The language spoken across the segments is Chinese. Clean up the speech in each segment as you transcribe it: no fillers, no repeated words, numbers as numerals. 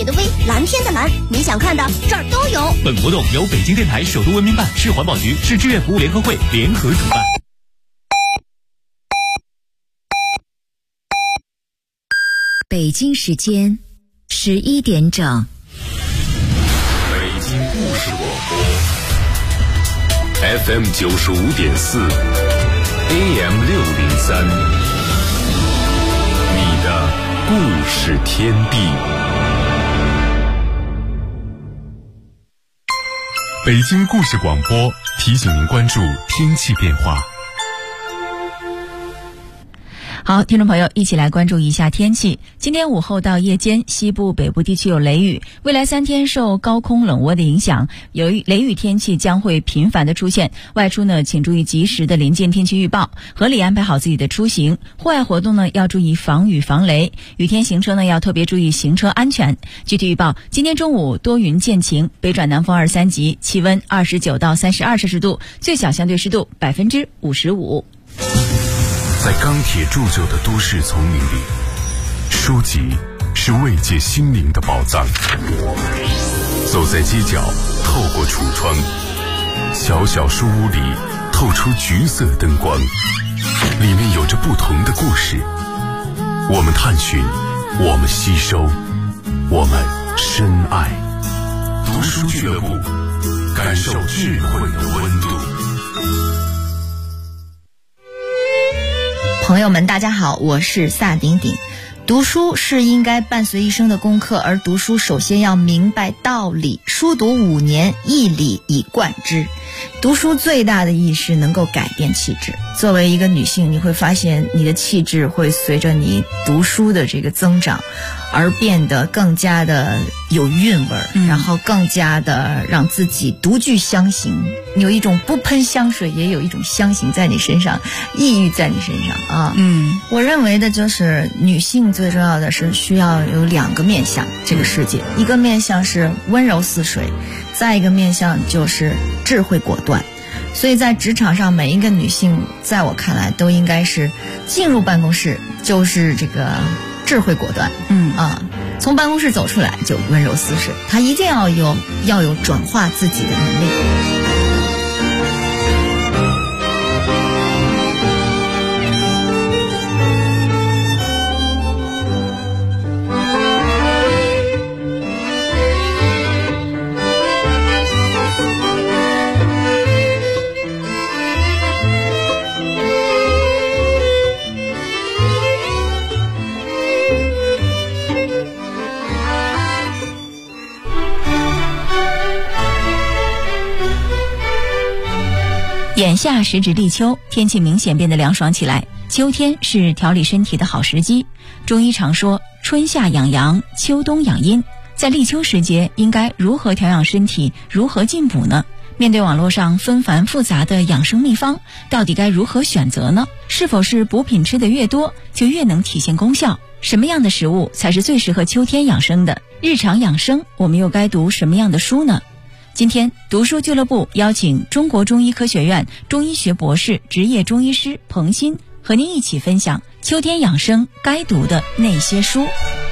雪的微，蓝天的蓝，你想看的这儿都有。 本活动由北京电台首都文明办、市环保局、市志愿服务联合会联合主办。 北京时间11点整。 北京故事广播 FM 95.4 AM 603，你的故事天地。 北京故事广播提醒您关注天气变化。 好，听众朋友，一起来关注一下天气。今天午后到夜间，西部、北部地区有雷雨。未来3天受高空冷涡的影响，由于雷雨天气将会频繁的出现。外出呢，请注意及时的临近天气预报，合理安排好自己的出行。户外活动呢，要注意防雨防雷。雨天行车呢，要特别注意行车安全。具体预报：今天中午多云见晴，北转南风2、3级，气温29到32摄氏度，最小相对湿度55%。 在钢铁铸就的都市丛林里，书籍是慰藉心灵的宝藏。走在街角，透过橱窗，小小书屋里透出橘色灯光，里面有着不同的故事。我们探寻，我们吸收，我们深爱。读书俱乐部，感受智慧的温度。 朋友们大家好，我是萨顶顶。读书是应该伴随一生的功课，而读书首先要明白道理，书读5年，一理以贯之。读书最大的意义是能够改变气质。作为一个女性，你会发现你的气质会随着你读书的这个增长而变得更加的有韵味，然后更加的让自己独具香型，有一种不喷香水也有一种香型在你身上，抑郁在你身上啊。我认为的就是女性最重要的是需要有2个面向这个世界，一个面向是温柔似水，再一个面向就是智慧果断。所以在职场上，每一个女性在我看来都应该是进入办公室就是这个智慧果断，从办公室走出来就温柔似水，她一定要有转化自己的能力。 眼下时值立秋，天气明显变得凉爽起来。秋天是调理身体的好时机。中医常说，春夏养阳，秋冬养阴。在立秋时节，应该如何调养身体，如何进补呢？面对网络上纷繁复杂的养生秘方，到底该如何选择呢？是否是补品吃得越多，就越能体现功效？什么样的食物才是最适合秋天养生的？日常养生，我们又该读什么样的书呢？今天读书俱乐部邀请中国中医科学院中医学博士、执业中医师彭鑫，和您一起分享秋天养生该读的那些书。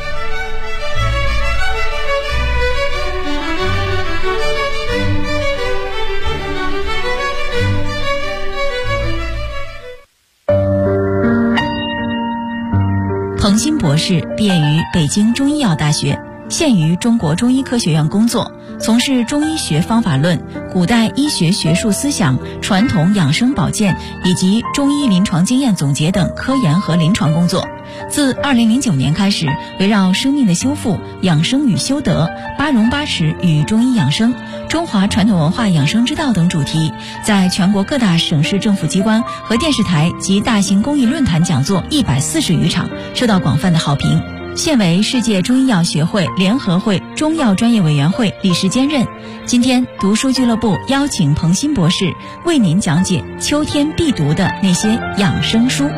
彭鑫博士毕业于北京中医药大学，现于中国中医科学院工作，从事中医学方法论、古代医学学术思想、传统养生保健以及中医临床经验总结等科研和临床工作。自2009年开始，围绕生命的修复、养生与修德、八荣八耻与中医养生、中华传统文化养生之道等主题，在全国各大省市政府机关和电视台及大型公益论坛讲座140余场，受到广泛的好评。现为世界中医药学会联合会中药专业委员会理事兼任。今天读书俱乐部邀请彭鑫博士为您讲解秋天必读的那些养生书。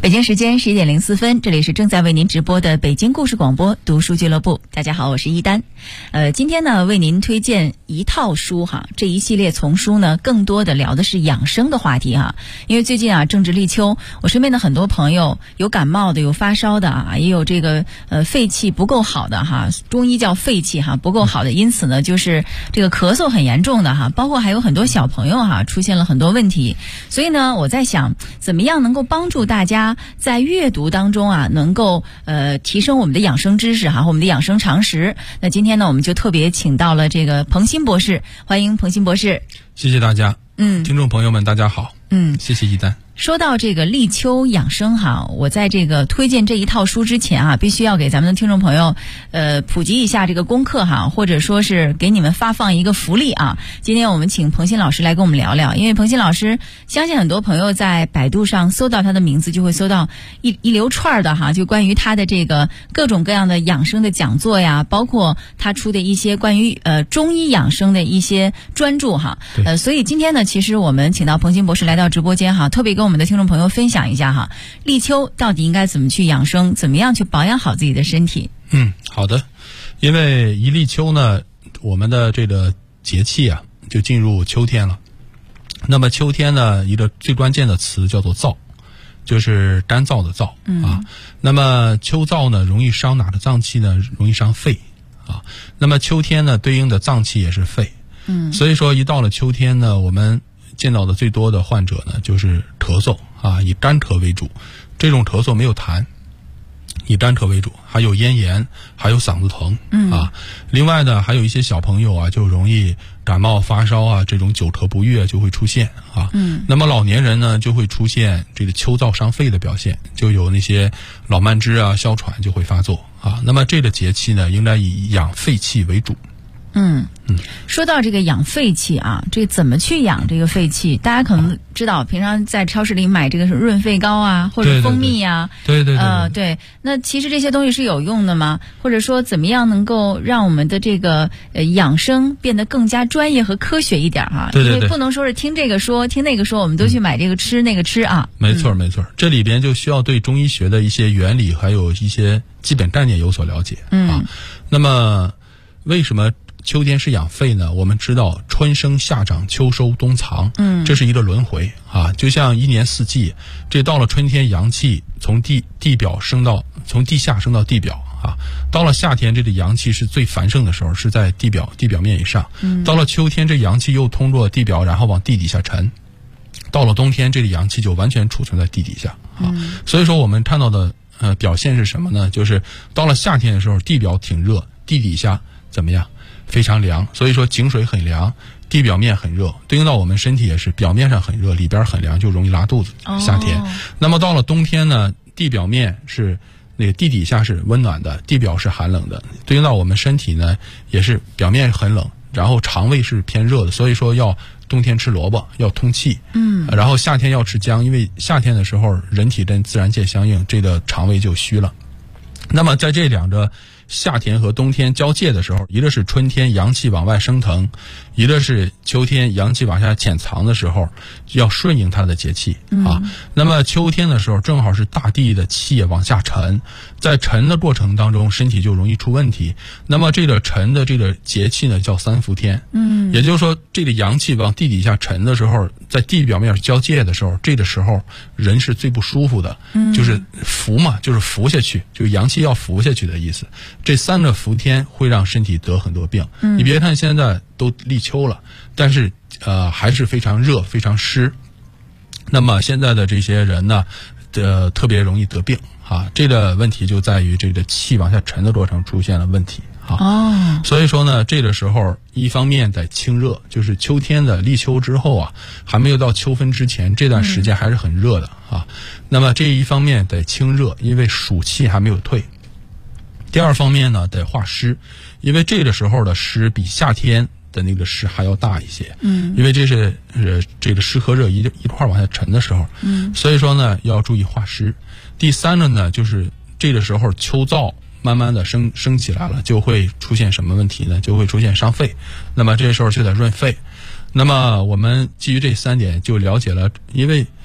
北京时间11点04分，这里是正在为您直播的北京故事广播读书俱乐部。大家好，我是一丹。今天呢，为您推荐一套书哈，这一系列丛书呢，更多的聊的是养生的话题哈。因为最近啊，正值立秋，我身边的很多朋友有感冒的，有发烧的啊，也有这个肺气不够好的哈，中医叫肺气哈不够好的，因此呢，就是这个咳嗽很严重的哈，包括还有很多小朋友哈出现了很多问题。所以呢，我在想，怎么样能够帮助大家在阅读当中啊，能够提升我们的养生知识哈，和我们的养生常识。那今天呢，我们就特别请到了这个彭新博士，欢迎彭新博士。 谢谢大家。听众朋友们，大家好。谢谢一丹。 说到这个立秋养生哈，我在这个推荐这一套书之前啊，必须要给咱们的听众朋友普及一下这个功课哈，或者说是给你们发放一个福利啊。今天我们请彭新老师来跟我们聊聊，因为彭新老师相信很多朋友在百度上搜到他的名字，就会搜到一流串的哈，就关于他的这个各种各样的养生的讲座呀，包括他出的一些关于中医养生的一些专著哈。所以今天呢，其实我们请到彭新博士来到直播间哈，特别跟我们的听众朋友分享一下哈，立秋到底应该怎么去养生，怎么样去保养好自己的身体。 好的。因为一立秋呢，我们的这个节气啊就进入秋天了。那么秋天呢，一个最关键的词叫做燥，就是干燥的燥啊。那么秋燥呢，容易伤哪个脏器呢？容易伤肺啊。那么秋天呢，对应的脏器也是肺。所以说一到了秋天呢，我们见到的最多的患者呢，就是咳嗽啊，以干咳为主。这种咳嗽没有痰，以干咳为主，还有咽炎，还有嗓子疼啊。另外呢，还有一些小朋友啊，就容易感冒发烧啊，这种久咳不愈就会出现啊。那么老年人呢，就会出现这个秋燥伤肺的表现，就有那些老慢支啊、哮喘就会发作啊。那么这个节气呢，应该以养肺气为主。 说到这个养肺气啊，这怎么去养这个肺气？大家可能知道，平常在超市里买这个是润肺膏啊，或者蜂蜜啊，对。那其实这些东西是有用的吗？或者说怎么样能够让我们的这个养生变得更加专业和科学一点哈？因为不能说是听这个说听那个说，我们都去买这个吃那个吃啊。 没错。这里边就需要对中医学的一些原理还有一些基本概念有所了解啊。那么为什么秋天是养肺呢？我们知道春生夏长秋收冬藏，这是一个轮回啊，就像一年四季，这到了春天阳气从地下升到地表啊，到了夏天这个阳气是最繁盛的时候，是在地表面以上，到了秋天这阳气又通过地表然后往地底下沉，到了冬天这个阳气就完全储存在地底下啊。所以说我们看到的表现是什么呢？就是到了夏天的时候，地表挺热，地底下怎么样？非常凉，所以说井水很凉，地表面很热，对应到我们身体也是表面上很热，里边很凉，就容易拉肚子。夏天，那么到了冬天呢，地表面是那个地底下是温暖的，地表是寒冷的，对应到我们身体呢也是表面很冷，然后肠胃是偏热的，所以说要冬天吃萝卜要通气，然后夏天要吃姜，因为夏天的时候人体跟自然界相应，这个肠胃就虚了。那么在这两个夏天和冬天交界的时候，一个是春天阳气往外升腾，一个是秋天阳气往下潜藏的时候，要顺应它的节气啊。那么秋天的时候正好是大地的气往下沉，在沉的过程当中身体就容易出问题。那么这个沉的这个节气呢叫三伏天，也就是说这个阳气往地底下沉的时候，在地表面交界的时候，这个时候人是最不舒服的，就是伏嘛，就是伏下去，就是阳气要伏下去的意思。这三个伏天会让身体得很多病。你别看现在都立秋了，但是还是非常热非常湿。那么现在的这些人呢特别容易得病啊，这个问题就在于这个气往下沉的过程出现了问题啊。所以说呢，这个时候一方面得清热，就是秋天的立秋之后啊，还没有到秋分之前，这段时间还是很热的啊。那么这一方面得清热，因为暑气还没有退。第二方面呢，得化湿，因为这个时候的湿比夏天的那个湿还要大一些，因为这是这个湿和热一块往下沉的时候，所以说呢要注意化湿。第三个呢，就是这个时候秋燥慢慢的升起来了，就会出现什么问题呢？就会出现伤肺，那么这时候就得润肺。那么我们基于这三点就了解了，因为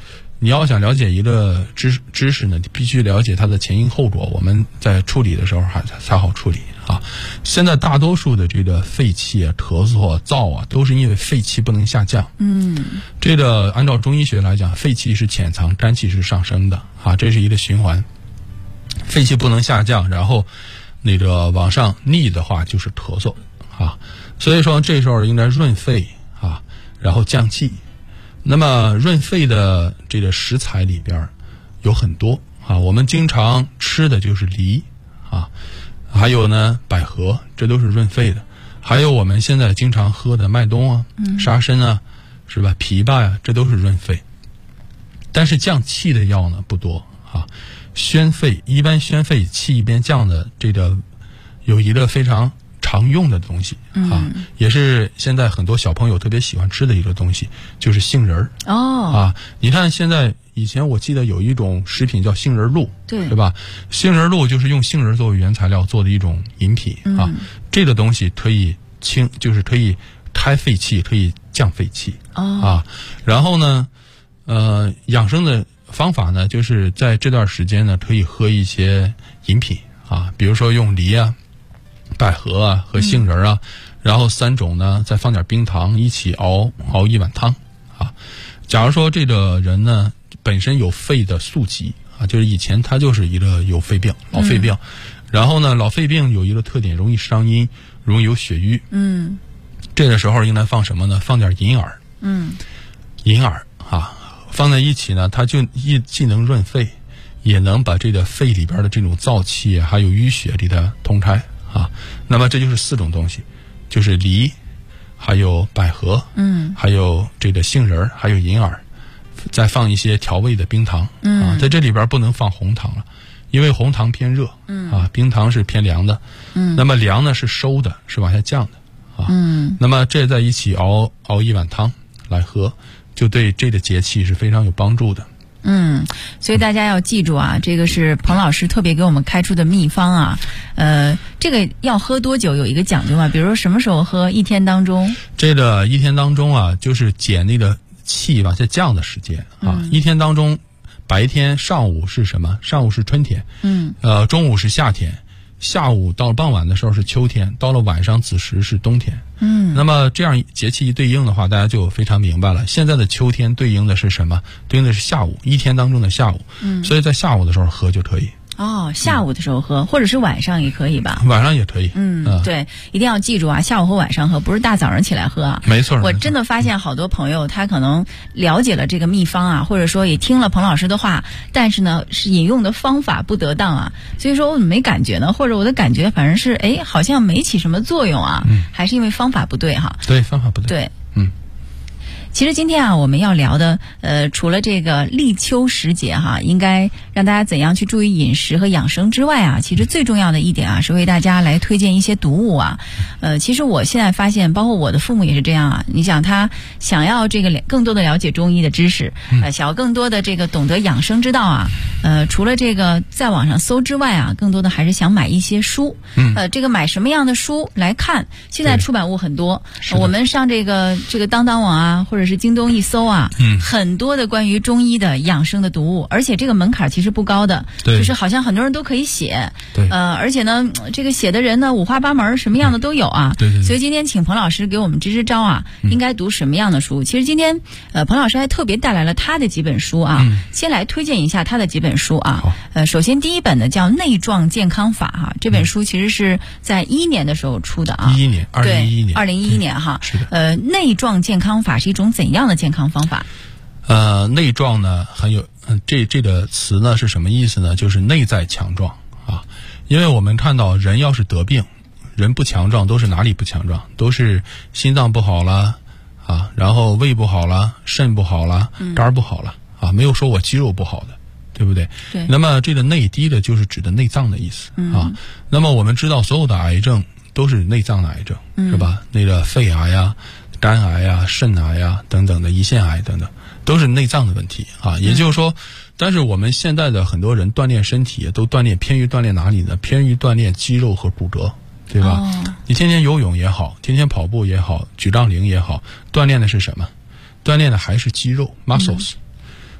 你要想了解一个知识呢，你必须了解它的前因后果，我们在处理的时候才好处理啊。现在大多数的这个肺气啊、咳嗽啊、燥啊，都是因为肺气不能下降。这个按照中医学来讲，肺气是潜藏，肝气是上升的啊，这是一个循环。肺气不能下降，然后那个往上逆的话就是咳嗽啊，所以说这时候应该润肺啊，然后降气。那么润肺的这个食材里边有很多啊，我们经常吃的就是梨啊，还有呢百合，这都是润肺的。还有我们现在经常喝的麦冬啊、沙参啊，是吧？枇杷呀，这都是润肺。但是降气的药呢不多啊。宣肺，一般宣肺气一边降的这个有一个非常常用的东西啊，也是现在很多小朋友特别喜欢吃的一个东西，就是杏仁啊。你看现在以前我记得有一种食品叫杏仁露，对，是吧？杏仁露就是用杏仁作为原材料做的一种饮品啊。这个东西可以就是可以开肺气，可以降肺气啊。然后呢，养生的方法呢，就是在这段时间呢，可以喝一些饮品啊，比如说用梨啊、百合啊和杏仁啊，然后3种呢再放点冰糖一起熬一碗汤啊。假如说这个人呢本身有肺的宿疾啊，就是以前他就是一个有肺病、老肺病，然后呢老肺病有一个特点，容易伤阴，容易有血瘀。这个时候应该放什么呢？放点银耳。银耳啊。放在一起呢，它就既能润肺，也能把这个肺里边的这种燥气还有淤血里的通开啊。那么这就是4种东西，就是梨，还有百合，还有这个杏仁，还有银耳，再放一些调味的冰糖啊。在这里边不能放红糖了，因为红糖偏热啊，冰糖是偏凉的。那么凉呢是收的，是往下降的啊。那么这在一起熬一碗汤来喝，就对这个节气是非常有帮助的。 所以大家要记住啊，这个是彭老师特别给我们开出的秘方啊。这个要喝多久有一个讲究嘛？比如说什么时候喝？一天当中？这个一天当中啊，就是减那个气往下降的时间啊。一天当中，白天上午是什么？上午是春天。中午是夏天。下午到了傍晚的时候是秋天，到了晚上子时是冬天。那么这样节气一对应的话，大家就非常明白了。现在的秋天对应的是什么？对应的是下午，一天当中的下午。所以在下午的时候喝就可以。下午的时候喝，或者是晚上也可以吧？晚上也可以。对，一定要记住啊，下午和晚上喝，不是大早上起来喝啊。没错。我真的发现好多朋友，他可能了解了这个秘方啊，或者说也听了彭老师的话，但是呢，是饮用的方法不得当啊，所以说我没感觉呢，或者我的感觉反正是好像没起什么作用啊，还是因为方法不对哈。对，方法不对。对。其实今天啊，我们要聊的除了这个立秋时节哈，应该让大家怎样去注意饮食和养生之外啊，其实最重要的一点啊，是为大家来推荐一些读物啊。其实我现在发现，包括我的父母也是这样啊。你想他想要这个更多的了解中医的知识，想要更多的这个懂得养生之道啊，除了这个在网上搜之外啊，更多的还是想买一些书。这个买什么样的书来看？现在出版物很多，我们上这个当当网啊，或者是京东一搜啊，很多的关于中医的养生的读物，而且这个门槛其实不高的，就是好像很多人都可以写。而且呢，这个写的人呢五花八门，什么样的都有啊。所以今天请彭老师给我们支支招啊，应该读什么样的书？其实今天彭老师还特别带来了他的几本书啊，先来推荐一下他的几本书啊。首先第一本呢叫《内壮健康法》哈，这本书其实是在2011年的时候出的啊。2011年哈。内壮健康法是一种怎样的健康方法？内壮呢很有这个词呢是什么意思呢？就是内在强壮啊。因为我们看到人要是得病，人不强壮都是哪里不强壮？都是心脏不好了啊，然后胃不好了，肾不好了，肝不好了啊，没有说我肌肉不好的，对不对？对。那么这个内低的就是指的内脏的意思啊。那么我们知道所有的癌症都是内脏的癌症，是吧？那个肺癌呀、肝癌呀、肾癌呀等等的胰腺癌等等，都是内脏的问题啊。也就是说，但是我们现在的很多人锻炼身体都偏于锻炼哪里呢？偏于锻炼肌肉和骨骼，对吧？你天天游泳也好，天天跑步也好，举杠铃也好，锻炼的是什么？锻炼的还是肌肉 muscles。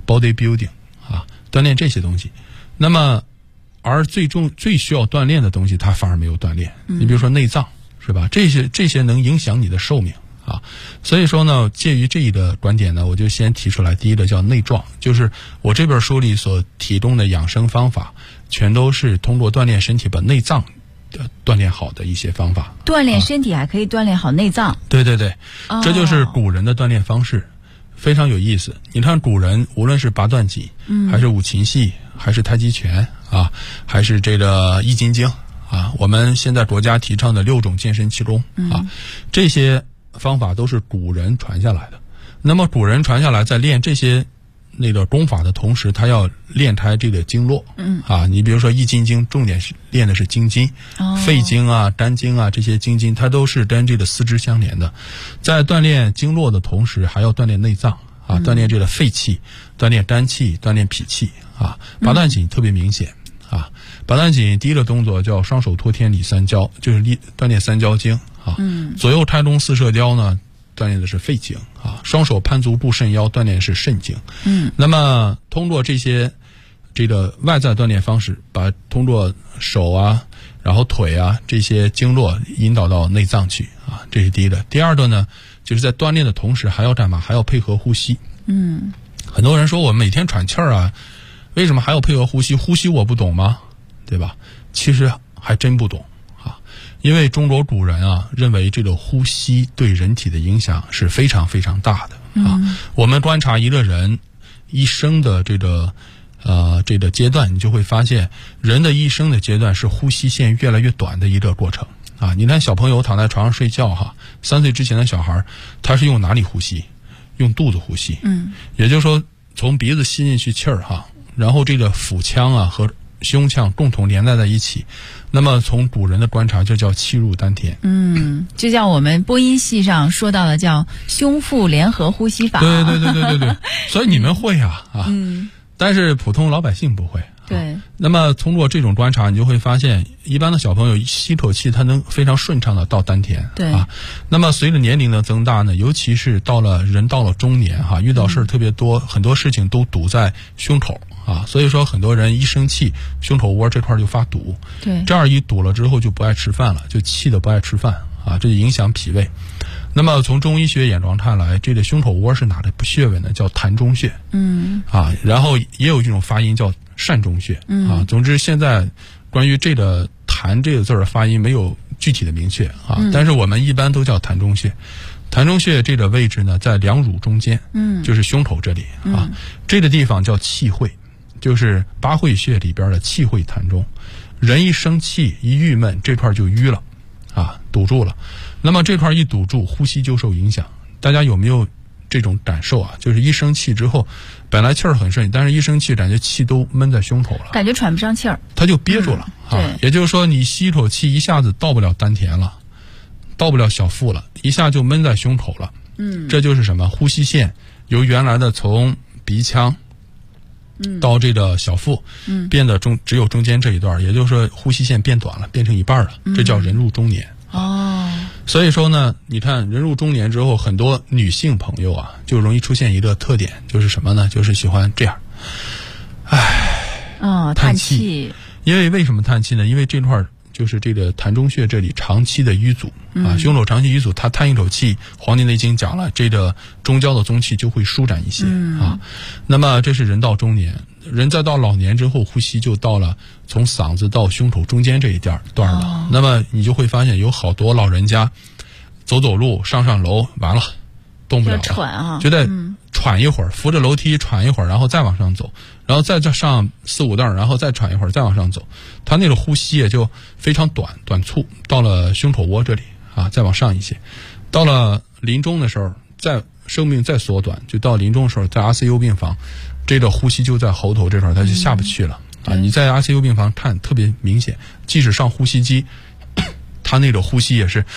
body building 啊，锻炼这些东西。那么而最需要锻炼的东西，它反而没有锻炼。你比如说内脏，是吧？这些能影响你的寿命啊。所以说呢，介于这一个观点呢，我就先提出来，第一个叫内壮，就是我这本书里所提供的养生方法，全都是通过锻炼身体把内脏锻炼好的一些方法。 锻炼身体还可以锻炼好内脏。 对对对，这就是古人的锻炼方式，非常有意思。你看古人无论是八段锦，还是五禽戏，还是太极拳啊，还是这个易筋经啊，我们现在国家提倡的6种健身气功啊，这些方法都是古人传下来的。那么古人传下来，在练这些那个功法的同时，他要练开这个经络。你比如说易筋经，重点是练的是经筋，肺经啊、肝经啊这些经筋，它都是跟这个四肢相连的。在锻炼经络的同时，还要锻炼内脏啊，锻炼这个肺气，锻炼肝气，锻炼脾气啊。八段锦特别明显啊，八段锦第一个动作叫双手托天理三焦，就是锻炼三焦经啊。左右开弓四射雕呢，锻炼的是肺经啊，双手攀足固肾腰，锻炼的是肾经。那么通过这个外在锻炼方式，通过手啊，然后腿啊这些经络引导到内脏去啊，这是第一个。第二个呢，就是在锻炼的同时还要干嘛？还要配合呼吸。很多人说我每天喘气儿啊，为什么还要配合呼吸？呼吸我不懂吗？对吧？其实还真不懂。因为中国古人啊，认为这个呼吸对人体的影响是非常非常大的啊。我们观察一个人一生的这个阶段，你就会发现，人的一生的阶段是呼吸线越来越短的一个过程啊。你看小朋友躺在床上睡觉哈，3岁之前的小孩，他是用哪里呼吸？用肚子呼吸。也就是说，从鼻子吸进去气儿哈，然后这个腹腔啊和胸腔共同连带在一起，那么从古人的观察，就叫气入丹田。 就像我们播音系上说到的叫胸腹联合呼吸法。 对，所以你们会啊，但是普通老百姓不会。 对。 那么通过这种观察，你就会发现，一般的小朋友吸口气，他能非常顺畅的到丹田。 对啊。那么随着年龄的增大呢，尤其是到了中年哈，遇到事儿特别多，很多事情都堵在胸口。所以说很多人一生气，胸口窝这块就发堵。 对， 这样一堵了之后就不爱吃饭了，就气得不爱吃饭啊，这就影响脾胃。那么从中医学眼光看来，这个胸口窝是哪个穴位呢？叫膻中穴。然后也有一种发音叫膻中穴。总之现在关于这个膻这个字的发音没有具体的明确啊，但是我们一般都叫膻中穴。膻中穴这个位置呢，在两乳中间，就是胸口这里啊，这个地方叫气会。就是八会穴里边的气会膻中，人一生气一郁闷，这块就淤了啊，堵住了。那么这块一堵住，呼吸就受影响。大家有没有这种感受啊？就是一生气之后，本来气儿很顺，但是一生气感觉气都闷在胸口了， 感觉喘不上气儿， 它就憋住了啊。也就是说，你吸一口气一下子到不了丹田了，到不了小腹了，一下就闷在胸口了。这就是什么？呼吸线由原来的从鼻腔到这个小腹，变得只有中间这一段，也就是说呼吸线变短了，变成一半了，这叫人入中年。所以说呢，你看人入中年之后，很多女性朋友啊，就容易出现一个特点，就是什么呢？就是喜欢这样，叹气。因为什么叹气呢？因为这块就是这个膻中穴这里长期的淤阻啊，胸口长期淤阻，他叹一口气，《黄帝内经》讲了，这个中焦的宗气就会舒展一些啊。那么这是人到中年，人再到老年之后，呼吸就到了从嗓子到胸口中间这一段了。那么你就会发现有好多老人家走路上楼，完了动不了了， 喘啊， 就得喘一会儿，扶着楼梯喘一会儿，然后再往上走，然后再上4、5凳，然后再喘一会儿，再往上走。他那个呼吸也就非常短促，到了胸口窝这里啊，再往上一些。到了临终的时候，生命再缩短，就到临终的时候，在 ICU 病房，这个呼吸就在喉头这块，它就下不去了啊。你在 ICU 病房看特别明显，即使上呼吸机，他那个呼吸也是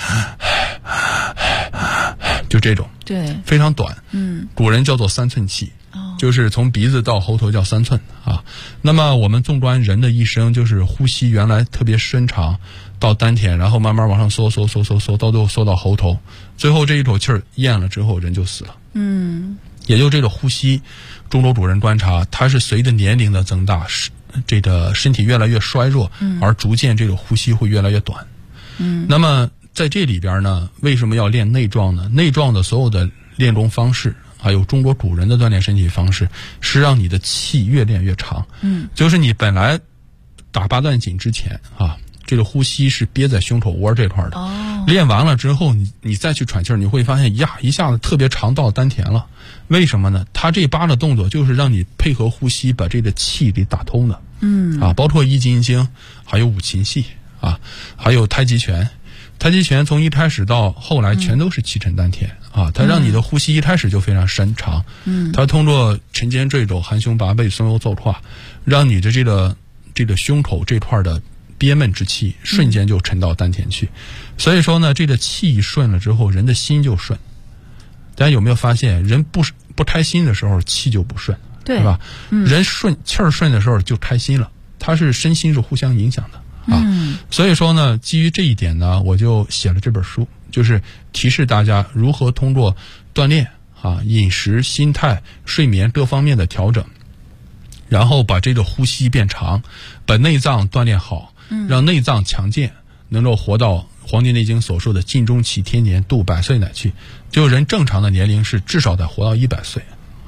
就这种， 对， 非常短。古人叫做3寸气，就是从鼻子到喉头叫3寸啊。那么我们纵观人的一生，就是呼吸原来特别深长，到丹田，然后慢慢往上缩，到最后缩到喉头，最后这一口气儿咽了之后，人就死了。 也就这个呼吸，中国主任观察，它是随着年龄的增大，这个身体越来越衰弱，而逐渐这个呼吸会越来越短。那么在这里边呢，为什么要练内壮呢？内壮的所有的练功方式，还有中国古人的锻炼身体方式，是让你的气越练越长。就是你本来打八段锦之前啊，这个呼吸是憋在胸口窝这块的。练完了之后，你再去喘气儿，你会发现一下子特别长到丹田了。为什么呢？它这8个动作就是让你配合呼吸把这个气给打通的。包括一筋经，还有五禽戏啊，还有太极拳。太极拳从一开始到后来全都是气沉丹田啊，它让你的呼吸一开始就非常深长。它通过沉肩坠肘、含胸拔背、松腰奏胯，让你的这个胸口这块的憋闷之气瞬间就沉到丹田去。所以说呢，这个气顺了之后，人的心就顺。大家有没有发现，人不开心的时候气就不顺，对吧？人气儿顺的时候就开心了，它是身心是互相影响的。所以说呢，基于这一点呢，我就写了这本书，就是提示大家如何通过锻炼啊、饮食、心态、睡眠各方面的调整，然后把这个呼吸变长，把内脏锻炼好，让内脏强健，能够活到《黄帝内经》所说的尽终其天年，度100岁乃去。就人正常的年龄是至少得活到100岁。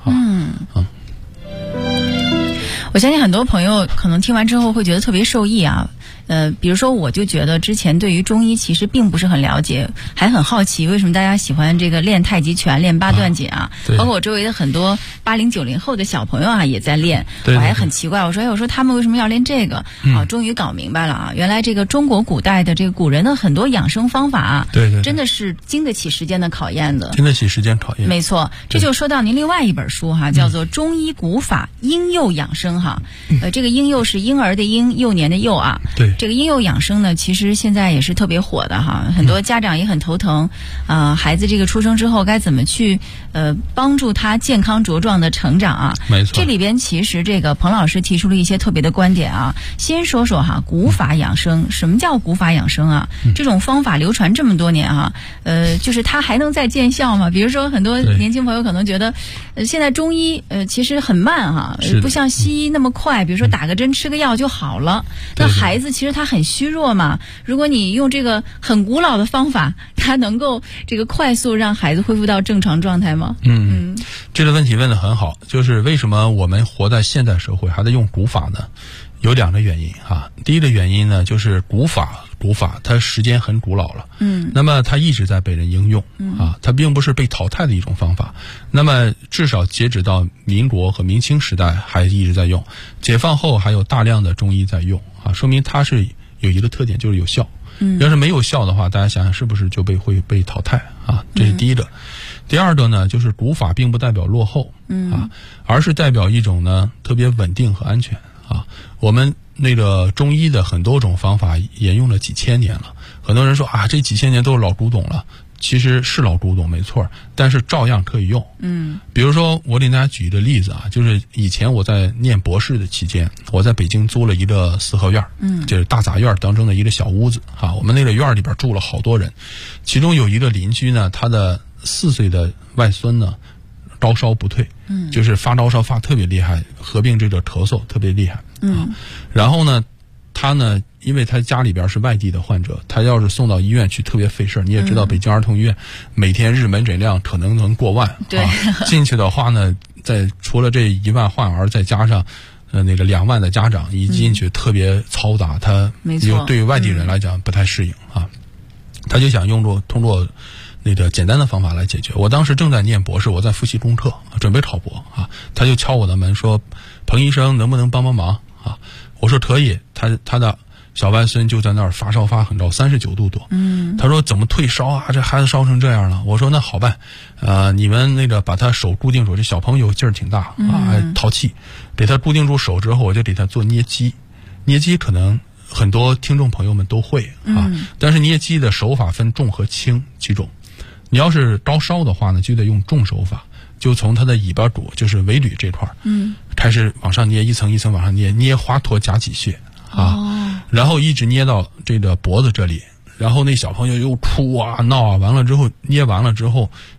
我相信很多朋友可能听完之后会觉得特别受益啊。比如说我就觉得之前对于中医其实并不是很了解，还很好奇为什么大家喜欢这个练太极拳、练八段锦啊。包括我周围的很多80、90后的小朋友啊也在练。我还很奇怪，我说他们为什么要练这个？终于搞明白了啊！原来这个中国古代的这个古人的很多养生方法啊，真的是经得起时间的考验的。 经得起时间考验。 没错，这就说到您另外一本书哈，叫做《中医古法婴幼养生》哈。这个婴幼是婴儿的婴，幼年的幼啊。 对。 这个婴幼养生呢，其实现在也是特别火的哈，很多家长也很头疼孩子这个出生之后该怎么去帮助他健康茁壮的成长啊？ 没错。 这里边其实这个彭老师提出了一些特别的观点啊。先说说哈，古法养生，什么叫古法养生啊？这种方法流传这么多年哈，就是它还能再见效吗？比如说很多年轻朋友可能觉得，现在中医其实很慢哈，不像西医那么快，比如说打个针吃个药就好了。那孩子其实他很虚弱嘛，如果你用这个很古老的方法，它能够这个快速让孩子恢复到正常状态吗？ 这个问题问得很好，就是为什么我们活在现代社会还在用古法呢？有2个原因哈。第一个原因呢，就是古法它时间很古老了，那么它一直在被人应用它并不是被淘汰的一种方法。那么至少截止到民国和明清时代还一直在用，解放后还有大量的中医在用说明它是有一个特点，就是有效。要是没有效的话，大家想想是不是就会被淘汰这是第一个。第二个呢，就是古法并不代表落后而是代表一种呢特别稳定和安全我们那个中医的很多种方法沿用了几千年了，很多人说这几千年都是老古董了，其实是老古董没错，但是照样可以用。比如说我给大家举一个例子就是以前我在念博士的期间，我在北京租了一个四合院，就是大杂院当中的一个小屋子我们那个院里边住了好多人，其中有一个邻居呢，他的4岁的外孙呢高烧不退，就是发高烧发特别厉害，合并这个咳嗽特别厉害然后呢他呢，因为他家里边是外地的患者，他要是送到医院去特别费事。你也知道北京儿童医院每天日门诊量可能过万， 对进去的话呢，除了这1万患儿，再加上那个2万的家长一进去特别嘈杂，他对于外地人来讲不太适应他就想通过那个简单的方法来解决。我当时正在念博士，我在复习功课，准备考博他就敲我的门说：“彭医生，能不能帮忙我说可以。他的小外孙就在那儿发烧发很高，39度多。他说怎么退烧这孩子烧成这样了。我说那好办，你们那个把他手固定住，这小朋友劲儿挺大淘气，给他固定住手之后，我就给他做捏肌。捏肌可能很多听众朋友们都会但是捏肌的手法分重和轻几种。你要是高烧的话呢，就得用重手法，就从他的尾巴骨，就是尾闾这块开始往上捏，一层一层往上捏华佗夹脊穴然后一直捏到这个脖子这里，然后那小朋友又哭闹完了之后，捏完了之后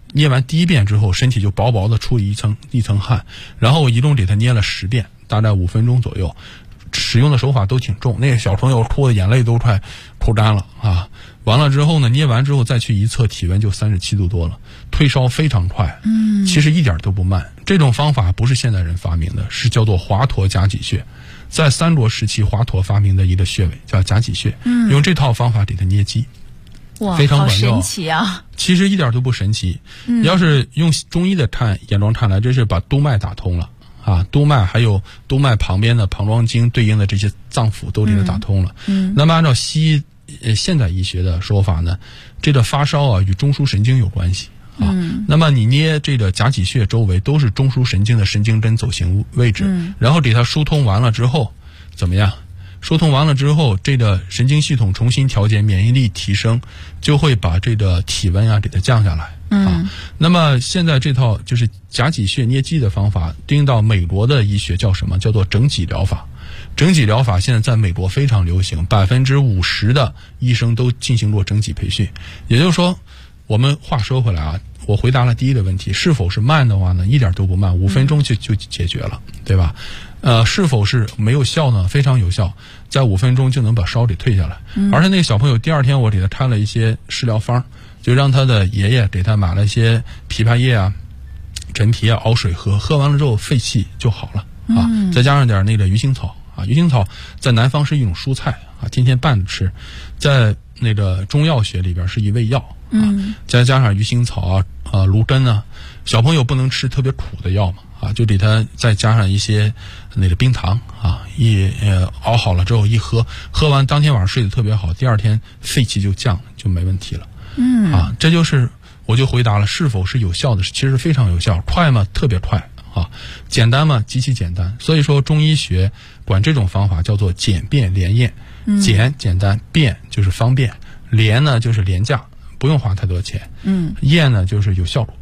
捏完第一遍之后，身体就薄薄的出一层汗，然后我一共给他捏了10遍，大概5分钟左右。使用的手法都挺重，那个小朋友哭的眼泪都快哭干了啊！完了之后呢，捏完之后再去一测体温就37度多了，退烧非常快，其实一点都不慢。这种方法不是现代人发明的，是叫做华佗夹脊穴，在三国时期华佗发明的一个穴位叫夹脊穴，用这套方法给他捏肌。 哇， 非常管用， 好神奇啊！ 其实一点都不神奇，要是用中医的眼光看来，这是把督脉打通了啊，督脉还有督脉旁边的膀胱经对应的这些脏腑都给它打通了。那么按照西医现代医学的说法呢，这个发烧啊与中枢神经有关系啊。那么你捏这个夹脊穴周围都是中枢神经的神经根走行位置，然后给它疏通完了之后怎么样？疏通完了之后，这个神经系统重新调节，免疫力提升，就会把这个体温啊给它降下来啊。那么现在这套就是夹脊穴捏肌的方法，对应到美国的医学叫什么？叫做整脊疗法。整脊疗法现在在美国非常流行，50%的医生都进行过整脊培训。也就是说，我们话说回来啊，我回答了第一个问题，是否是慢的话呢？一点都不慢，5分钟就解决了，对吧？是否是没有效呢？非常有效，在5分钟就能把烧给退下来。而且那个小朋友第2天我给他开了一些食疗方，就让他的爷爷给他买了一些枇杷叶啊、陈皮啊熬水喝，喝完了之后肺气就好了啊。再加上点那个鱼腥草啊，鱼腥草在南方是一种蔬菜啊，天天拌着吃，在那个中药学里边是一味药啊。再加上鱼腥草啊、芦根啊，小朋友不能吃特别苦的药嘛。啊，就给他再加上一些那个冰糖啊，熬好了之后一喝，喝完当天晚上睡得特别好，第2天肺气就降了，就没问题了。啊，这就是我就回答了是否是有效的，其实非常有效，快吗？特别快啊，简单吗？极其简单。所以说中医学管这种方法叫做简便连验，简单，便就是方便，廉呢就是廉价，不用花太多钱，验呢就是有效果。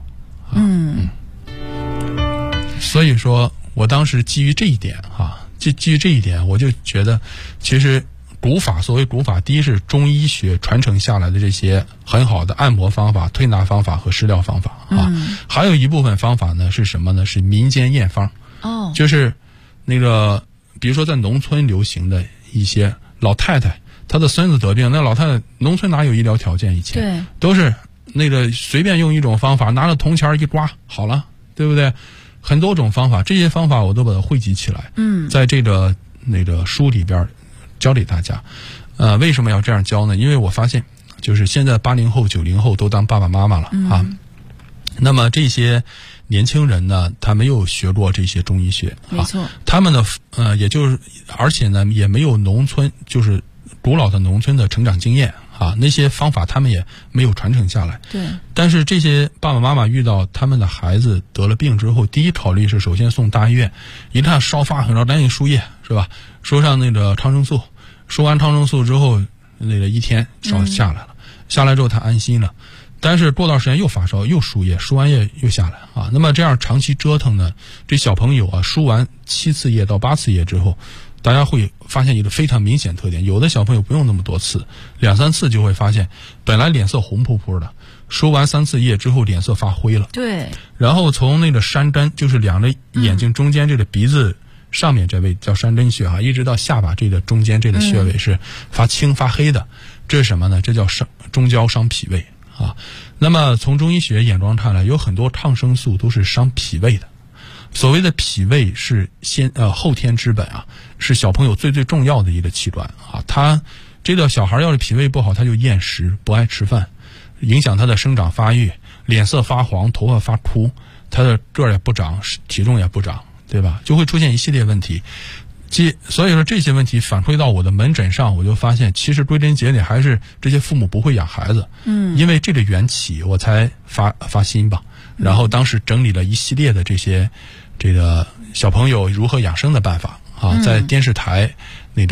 所以说我当时基于这一点基于这一点，我就觉得其实古法，所谓古法，第一是中医学传承下来的这些很好的按摩方法、推拿方法和食疗方法还有一部分方法呢是什么呢？是民间验方。就是那个比如说在农村流行的一些老太太，她的孙子得病，那老太太农村哪有医疗条件？以前对都是那个随便用一种方法，拿着铜钱一刮好了，对不对？很多种方法，这些方法我都把它汇集起来，在这个那个书里边教给大家。为什么要这样教呢？因为我发现，就是现在80后、90后都当爸爸妈妈了那么这些年轻人呢，他没有学过这些中医学， 没错， 他们的也就是而且呢，也没有农村就是古老的农村的成长经验。那些方法他们也没有传承下来。对。但是这些爸爸妈妈遇到他们的孩子得了病之后，第一考虑是首先送大医院，一看烧发很高，赶紧输液，是吧？输上那个抗生素，输完抗生素之后，那个1天烧下来了，下来之后他安心了。但是过段时间又发烧，又输液，输完液又下来那么这样长期折腾呢，这小朋友输完7次液到8次液之后，大家会发现一个非常明显特点，有的小朋友不用那么多次，2、3次就会发现本来脸色红扑扑的，输完3次液之后脸色发灰了。对。然后从那个山根，就是2个眼睛中间这个鼻子上面这位叫山根穴一直到下巴这个中间这个穴位是发青发黑的，这是什么呢？这叫中焦伤脾胃那么从中医学眼光看来，有很多抗生素都是伤脾胃的。所谓的脾胃是后天之本是小朋友最重要的一个器官他这个小孩要是脾胃不好，他就厌食，不爱吃饭，影响他的生长发育，脸色发黄，头发发枯，他的个儿也不长，体重也不长，对吧？就会出现一系列问题。所以说这些问题反馈到我的门诊上，我就发现其实归根结底还是这些父母不会养孩子。因为这个缘起我才发心吧。然后当时整理了一系列的这个小朋友如何养生的办法在电视台那个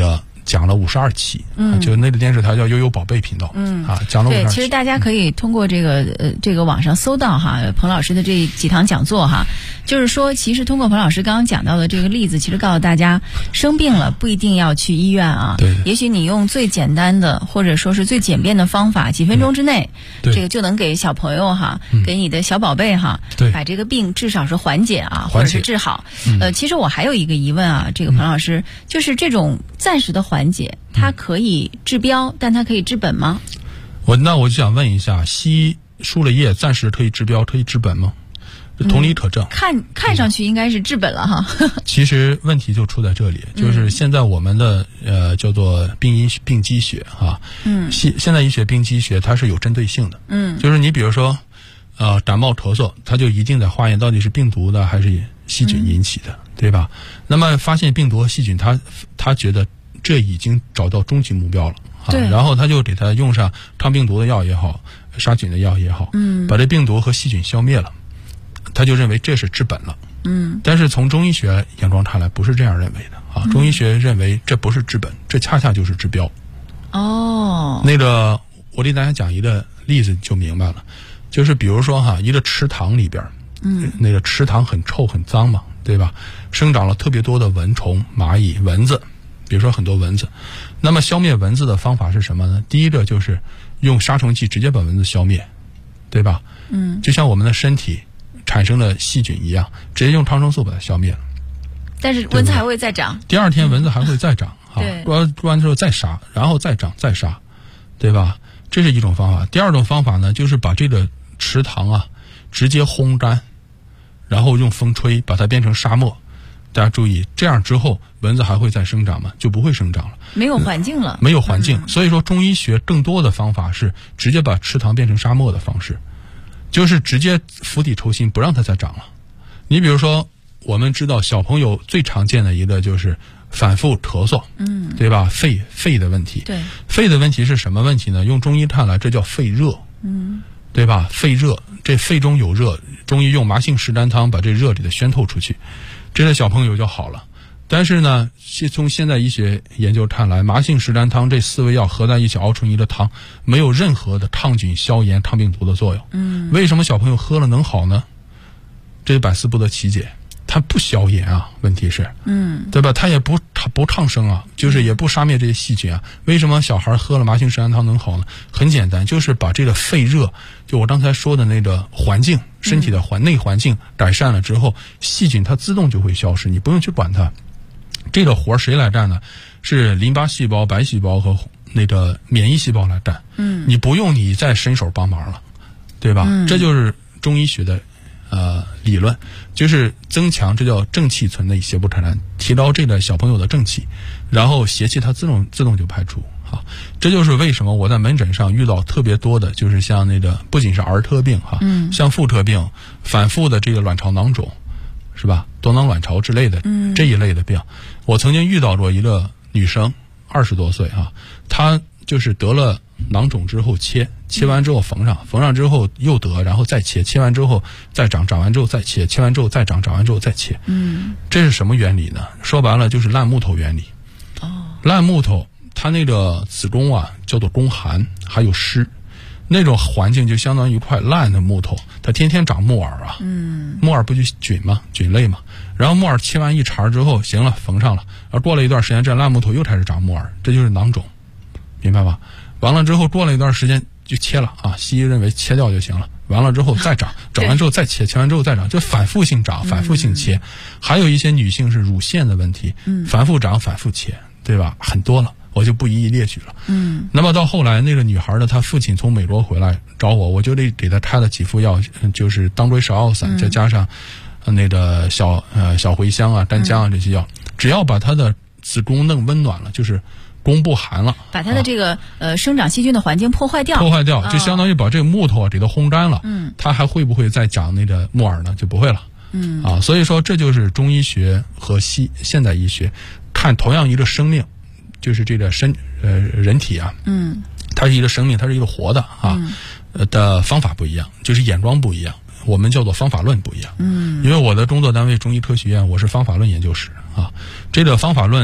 讲了52期，就那个电视台叫悠悠宝贝频道，讲了52期。 对，其实大家可以通过这个网上搜到彭老师的这几堂讲座就是说，其实通过彭老师刚刚讲到的这个例子，其实告诉大家，生病了不一定要去医院对， 也许你用最简单的或者说是最简便的方法，几分钟之内，这个就能给小朋友给你的小宝贝把这个病至少是缓解或者是治好。其实我还有一个疑问这个彭老师，就是这种暂时的缓解，它可以治标，但它可以治本吗？ 那我就想问一下，西医输了液暂时可以治标，可以治本吗？同理可证， 看上去应该是治本了其实问题就出在这里，就是现在我们的叫做病机学现在医学病机学它是有针对性的，就是你比如说感冒咳嗽，它就一定得化验到底是病毒的还是细菌引起的，对吧？那么发现病毒和细菌，他觉得这已经找到终极目标了然后他就给他用上抗病毒的药也好，杀菌的药也好，把这病毒和细菌消灭了，他就认为这是治本了。但是从中医学眼光看来不是这样认为的中医学认为这不是治本，这恰恰就是治标。那个我给大家讲一个例子就明白了，就是比如说一个池塘里边，那个池塘很臭很脏嘛，对吧？生长了特别多的蚊虫、蚂蚁、蚊子，比如说很多蚊子。那么消灭蚊子的方法是什么呢？第一个就是用杀虫剂直接把蚊子消灭，对吧？就像我们的身体产生的细菌一样，直接用抗生素把它消灭了。 但是蚊子还会再长， 第二天蚊子还会再长过完之后再杀，然后再长再杀，对吧？这是一种方法。第二种方法呢，就是把这个池塘直接烘干，然后用风吹把它变成沙漠。大家注意，这样之后蚊子还会再生长吗？就不会生长了， 没有环境了， 没有环境。所以说中医学更多的方法是直接把池塘变成沙漠的方式，就是直接釜底抽薪，不让它再长了。你比如说，我们知道小朋友最常见的一个就是反复咳嗽，对吧？肺的问题， 对， 肺的问题是什么问题呢？用中医看来，这叫肺热，对吧？肺热，这肺中有热，中医用麻杏石丹汤把这热给它宣透出去，这个小朋友就好了。但是呢，从现在医学研究看来，麻杏石丹汤这4味药合在一起熬成一个汤，没有任何的抗菌、消炎、抗病毒的作用。为什么小朋友喝了能好呢？这百思不得其解。它不消炎问题是，对吧？它也不抗生就是也不杀灭这些细菌为什么小孩喝了麻杏石丹汤能好呢？很简单，就是把这个肺热，就我刚才说的那个环境，身体的内环境改善了之后，细菌它自动就会消失，你不用去管它。这个活谁来干呢？是淋巴细胞、白细胞和那个免疫细胞来干。你不用你再伸手帮忙了，对吧？这就是中医学的理论，就是增强，这叫正气存内，邪不可传，提高这个小朋友的正气，然后邪气它自动就排除。这就是为什么我在门诊上遇到特别多的，就是像那个不仅是儿科病像妇科病、反复的这个卵巢囊肿，是吧？多囊卵巢之类的这一类的病，我曾经遇到过一个女生，20多岁她就是得了囊肿之后切完之后缝上之后又得，然后再切完之后再长完之后再切完之后再长完之后再切。这是什么原理呢？说白了就是烂木头原理。烂木头它那个子宫叫做宫寒，还有湿，那种环境就相当于一块烂的木头，它天天长木耳木耳不就菌吗？菌类嘛。然后木耳切完一茬之后，行了，缝上了，然后过了一段时间，这烂木头又开始长木耳，这就是囊肿，明白吧？完了之后过了一段时间就切了西医认为切掉就行了，完了之后再长完之后再切完之后再长，就反复性长，反复性切。还有一些女性是乳腺的问题，反复长反复切，对吧？很多了，我就不一一列举了。那么到后来那个女孩的她父亲从美国回来找我就得给她开了几副药，就是当归芍药散，再加上那个小茴香干姜这些药，只要把她的子宫弄温暖了，就是宫不寒了， 把它的这个生长细菌的环境破坏掉， 就相当于把这个木头给它烘干了。它还会不会再长那个木耳呢？就不会了。所以说这就是中医学和现代医学看同样一个生命，就是这个人体它是一个生命，它是一个活的的方法不一样，就是眼光不一样，我们叫做方法论不一样。因为我的工作单位中医科学院，我是方法论研究室这个方法论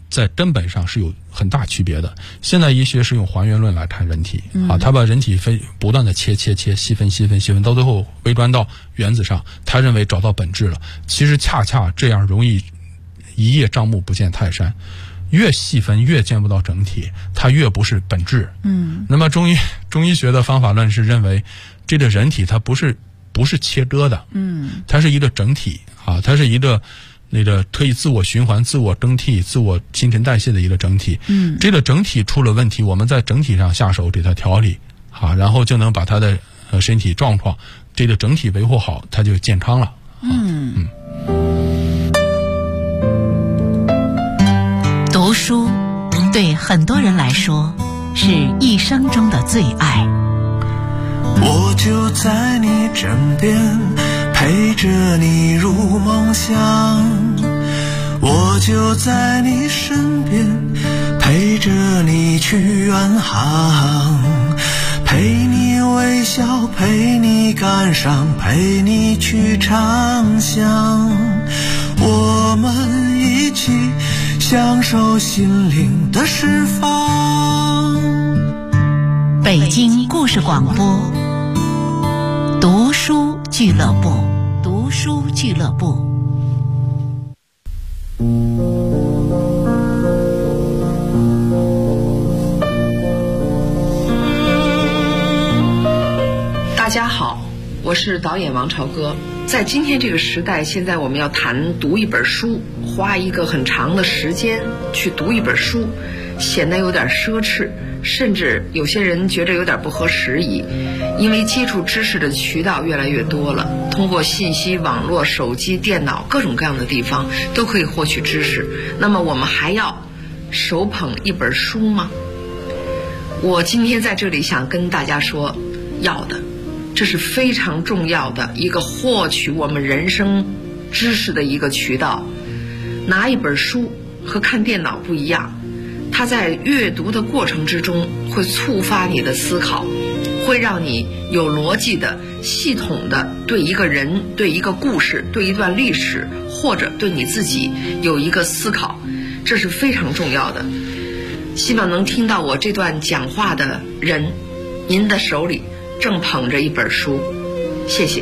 在根本上是有很大区别的。现代医学是用还原论来看人体他把人体不断的切细分，到最后微观到原子上，他认为找到本质了。其实恰恰这样容易一叶障目不见泰山，越细分越见不到整体，它越不是本质。那么中医学的方法论是认为这个人体它不是切割的，它是一个整体它是一个那个可以自我循环、自我更替、自我新陈代谢的一个整体。这个整体出了问题，我们在整体上下手给它调理然后就能把它的身体状况这个整体维护好，它就健康了。 读书对很多人来说是一生中的最爱。 我就在你枕边，陪着你入梦乡，我就在你身边，陪着你去远航，陪你微笑，陪你感伤，陪你去畅想，我们一起享受心灵的释放。 北京故事广播，读书俱乐部，读书俱乐部。 大家好，我是导演王朝歌。在今天这个时代，现在我们要谈读一本书，花一个很长的时间去读一本书，显得有点奢侈，甚至有些人觉得有点不合时宜。因为接触知识的渠道越来越多了，通过信息网络、手机、电脑各种各样的地方都可以获取知识。那么我们还要手捧一本书吗？我今天在这里想跟大家说，要的。这是非常重要的一个获取我们人生知识的一个渠道。拿一本书和看电脑不一样，它在阅读的过程之中会触发你的思考，会让你有逻辑的、系统的对一个人、对一个故事、对一段历史，或者对你自己有一个思考，这是非常重要的。希望能听到我这段讲话的人，您的手里正捧着一本书，谢谢。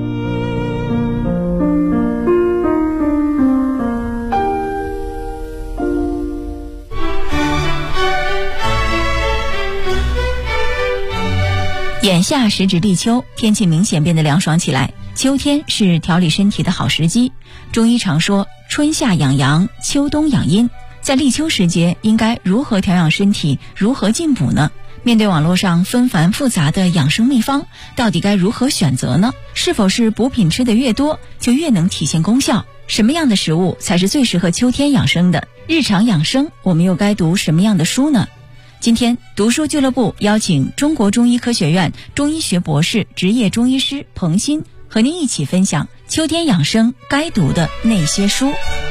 眼下时值立秋，天气明显变得凉爽起来，秋天是调理身体的好时机。中医常说春夏养阳，秋冬养阴。在立秋时节，应该如何调养身体，如何进补呢？面对网络上纷繁复杂的养生秘方，到底该如何选择呢？是否是补品吃得越多，就越能体现功效？什么样的食物才是最适合秋天养生的？日常养生，我们又该读什么样的书呢？今天读书俱乐部邀请中国中医科学院中医学博士、执业中医师彭鑫，和您一起分享秋天养生该读的那些书。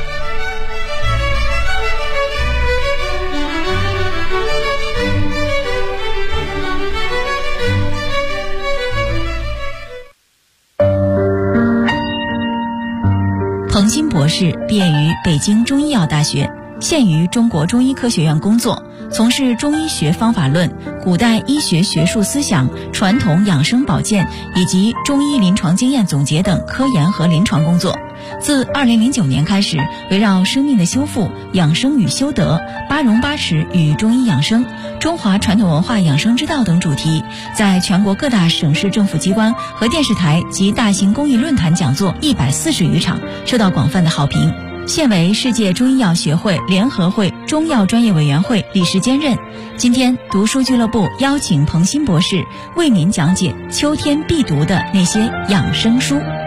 彭鑫博士毕业于北京中医药大学，现于中国中医科学院工作，从事中医学方法论、古代医学学术思想、传统养生保健以及中医临床经验总结等科研和临床工作。自2009年开始，围绕生命的修复、养生与修德、八荣八耻与中医养生、中华传统文化养生之道等主题，在全国各大省市政府机关和电视台及大型公益论坛讲座140余场，受到广泛的好评。现为世界中医药学会联合会中药专业委员会理事兼任。今天读书俱乐部邀请彭鑫博士为您讲解秋天必读的那些养生书。